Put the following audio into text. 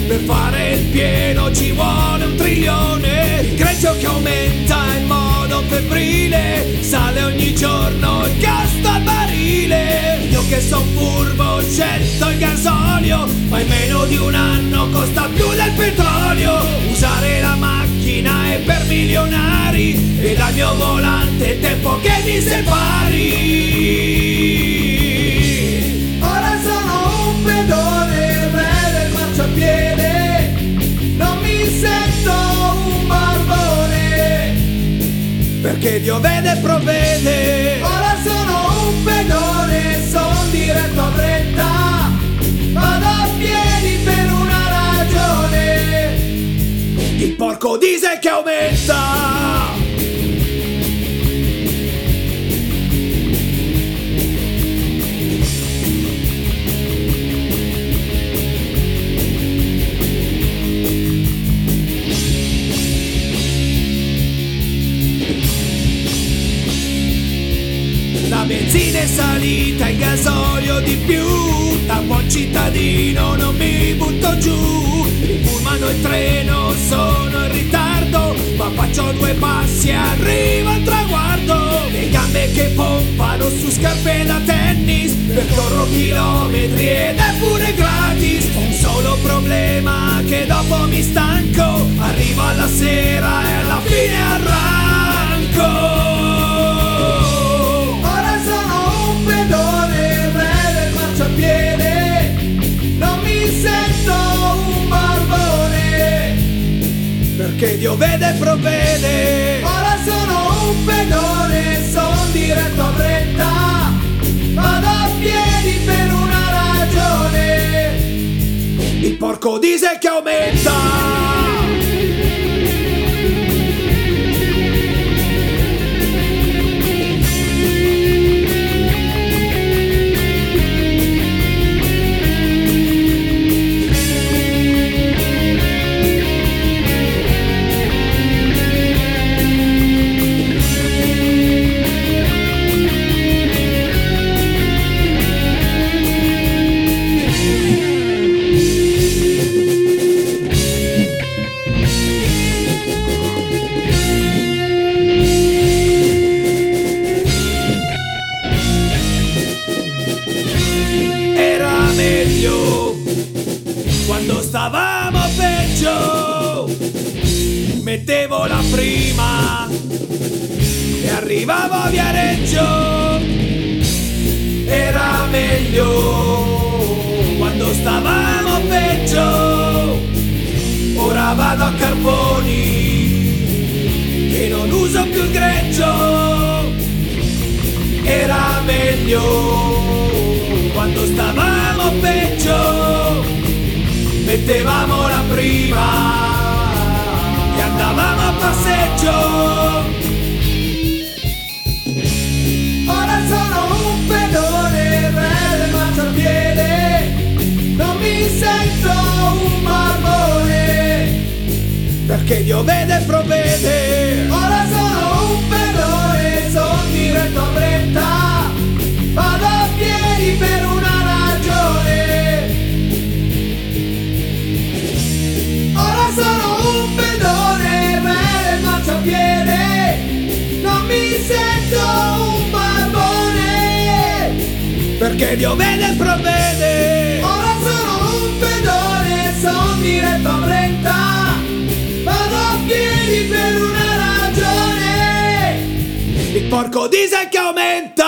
Per fare il pieno ci vuole 1 trilione. Il greggio che aumenta in modo febbrile, sale ogni giorno il gas dal barile. Io che son furbo ho scelto il gasolio, ma in meno di 1 anno costa più del petrolio. Usare la macchina è per milionari, e dal mio volante è tempo che mi separi. Ora sono un pedone, re del marciapiede, non mi sento un barbone, perché Dio vede e provvede. ora sono un pedone, son diretto a Brenta, vado a piedi per una ragione, Il porco diesel che aumenta. La benzina è salita, il gasolio di più. Da buon cittadino non mi butto giù. Il pullman o il treno sono in ritardo, ma faccio 2 passi e arrivo al traguardo. Le gambe che pompano su scarpe da tennis, percorro chilometri ed è pure gratis. Un solo problema, che dopo mi stanco, arrivo alla sera e alla fine arranco. Perché Dio vede e provvede. Ora sono un pedone, son diretto a Brenta, vado a piedi per una ragione, Il porco diesel che aumenta. Quando stavamo peggio, mettevo la prima e arrivavo a Viareggio. Era meglio quando stavamo peggio. Ora vado a Carboni e non uso più il greggio. Era meglio quando stavamo peggio, mettevamo la prima e andavamo a passeggio. ora sono un pedone, re del marciapiede, non mi sento un barbone, Perché Dio vede e provvede. ora sono un pedone, son diretto a Brenta, vado a piedi per una ragione, ora sono un pedone, re del marciapiede, non mi sento un barbone, Perché Dio vede e provvede. ora sono un pedone, son diretto a Brenta, vado a piedi per una ragione, Il porco diesel che aumenta.